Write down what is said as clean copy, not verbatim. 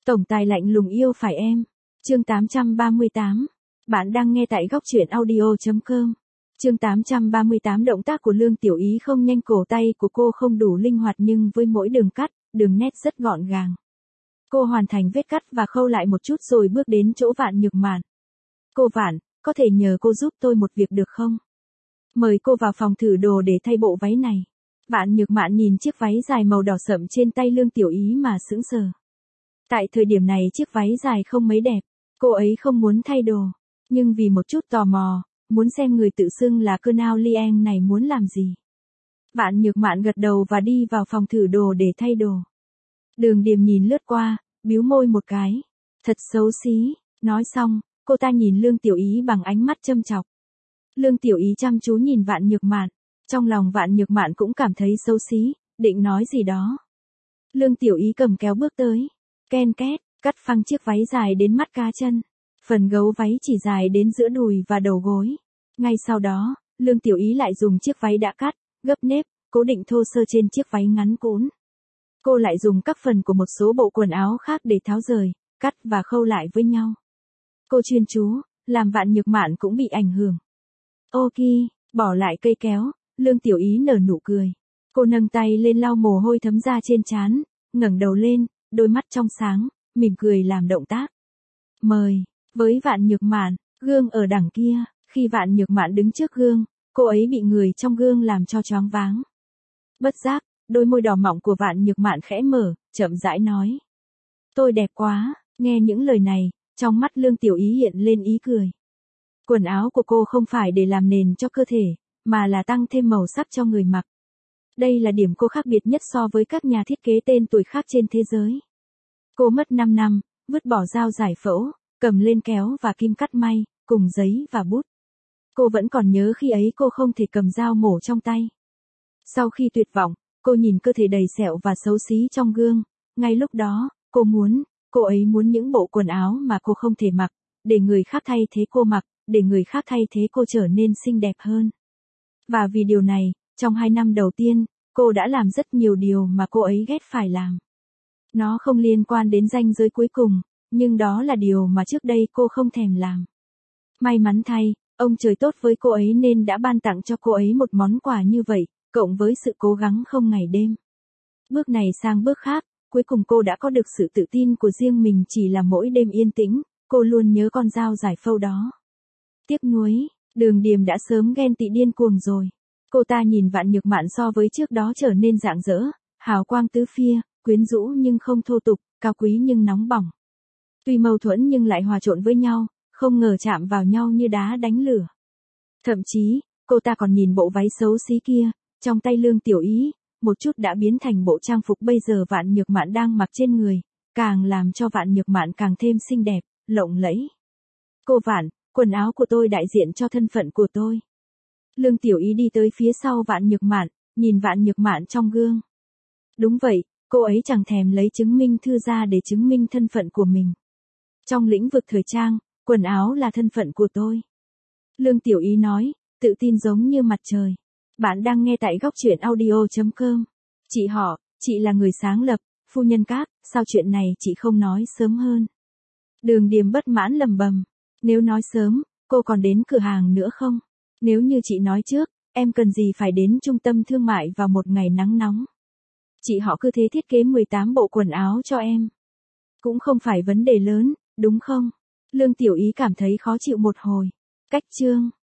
Tổng tài lạnh lùng yêu phải em. Chương 838. Bạn đang nghe tại góc truyện audio.com. Chương 838. Động tác của Lương Tiểu Ý không nhanh, cổ tay của cô không đủ linh hoạt, nhưng với mỗi đường cắt, đường nét rất gọn gàng. Cô hoàn thành vết cắt và khâu lại một chút rồi bước đến chỗ Vạn Nhược Mạn. Cô Vạn, có thể nhờ cô giúp tôi một việc được không? Mời cô vào phòng thử đồ để thay bộ váy này. Vạn Nhược Mạn nhìn chiếc váy dài màu đỏ sậm trên tay Lương Tiểu Ý mà sững sờ. Tại thời điểm này chiếc váy dài không mấy đẹp, cô ấy không muốn thay đồ, nhưng vì một chút tò mò, muốn xem người tự xưng là Colonel Liang này muốn làm gì. Vạn Nhược Mạn gật đầu và đi vào phòng thử đồ để thay đồ. Đường Điềm nhìn lướt qua, bĩu môi một cái. Thật xấu xí, nói xong, cô ta nhìn Lương Tiểu Ý bằng ánh mắt châm chọc. Lương Tiểu Ý chăm chú nhìn Vạn Nhược Mạn, trong lòng Vạn Nhược Mạn cũng cảm thấy xấu xí, định nói gì đó. Lương Tiểu Ý cầm kéo bước tới, ken két, cắt phăng chiếc váy dài đến mắt cá chân. Phần gấu váy chỉ dài đến giữa đùi và đầu gối. Ngay sau đó, Lương Tiểu Ý lại dùng chiếc váy đã cắt, gấp nếp, cố định thô sơ trên chiếc váy ngắn cũn. Cô lại dùng các phần của một số bộ quần áo khác để tháo rời, cắt và khâu lại với nhau. Cô chuyên chú, làm Vạn Nhược Mạn cũng bị ảnh hưởng. Ok, bỏ lại cây kéo, Lương Tiểu Ý nở nụ cười. Cô nâng tay lên lau mồ hôi thấm ra trên trán, ngẩng đầu lên, đôi mắt trong sáng, mỉm cười làm động tác. Mời, với Vạn Nhược Mạn, gương ở đằng kia, khi Vạn Nhược Mạn đứng trước gương, cô ấy bị người trong gương làm cho choáng váng. Bất giác, đôi môi đỏ mọng của Vạn Nhược Mạn khẽ mở, chậm rãi nói. Tôi đẹp quá, nghe những lời này, trong mắt Lương Tiểu Ý hiện lên ý cười. Quần áo của cô không phải để làm nền cho cơ thể, mà là tăng thêm màu sắc cho người mặc. Đây là điểm cô khác biệt nhất so với các nhà thiết kế tên tuổi khác trên thế giới. Cô mất 5 năm, vứt bỏ dao giải phẫu, cầm lên kéo và kim cắt may, cùng giấy và bút. Cô vẫn còn nhớ khi ấy cô không thể cầm dao mổ trong tay. Sau khi tuyệt vọng, cô nhìn cơ thể đầy sẹo và xấu xí trong gương. Ngay lúc đó, cô ấy muốn những bộ quần áo mà cô không thể mặc, để người khác thay thế cô mặc, để người khác thay thế cô trở nên xinh đẹp hơn. Và vì điều này, trong 2 năm đầu tiên, cô đã làm rất nhiều điều mà cô ấy ghét phải làm. Nó không liên quan đến ranh giới cuối cùng, nhưng đó là điều mà trước đây cô không thèm làm. May mắn thay, ông trời tốt với cô ấy nên đã ban tặng cho cô ấy một món quà như vậy, cộng với sự cố gắng không ngày đêm. Bước này sang bước khác, cuối cùng cô đã có được sự tự tin của riêng mình, chỉ là mỗi đêm yên tĩnh, cô luôn nhớ con dao giải phẫu đó. Tiếc nuối, Đường Điềm đã sớm ghen tị điên cuồng rồi. Cô ta nhìn Vạn Nhược Mạn so với trước đó trở nên rạng rỡ, hào quang tứ phía, quyến rũ nhưng không thô tục, cao quý nhưng nóng bỏng. Tuy mâu thuẫn nhưng lại hòa trộn với nhau, không ngờ chạm vào nhau như đá đánh lửa. Thậm chí, cô ta còn nhìn bộ váy xấu xí kia, trong tay Lương Tiểu Ý, một chút đã biến thành bộ trang phục bây giờ Vạn Nhược Mạn đang mặc trên người, càng làm cho Vạn Nhược Mạn càng thêm xinh đẹp, lộng lẫy. Cô Vạn, quần áo của tôi đại diện cho thân phận của tôi. Lương Tiểu Ý đi tới phía sau Vạn Nhược Mạn, nhìn Vạn Nhược Mạn trong gương. Đúng vậy, cô ấy chẳng thèm lấy chứng minh thư ra để chứng minh thân phận của mình. Trong lĩnh vực thời trang, quần áo là thân phận của tôi. Lương Tiểu Ý nói, tự tin giống như mặt trời. Bạn đang nghe tại góc truyện audio.com. Chị là người sáng lập, phu nhân Các, sao chuyện này chị không nói sớm hơn? Đường Điềm bất mãn lầm bầm. Nếu nói sớm, cô còn đến cửa hàng nữa không? Nếu như chị nói trước, em cần gì phải đến trung tâm thương mại vào một ngày nắng nóng? Chị họ cứ thế thiết kế 18 bộ quần áo cho em. Cũng không phải vấn đề lớn, đúng không? Lương Tiểu Ý cảm thấy khó chịu một hồi. Cách chương.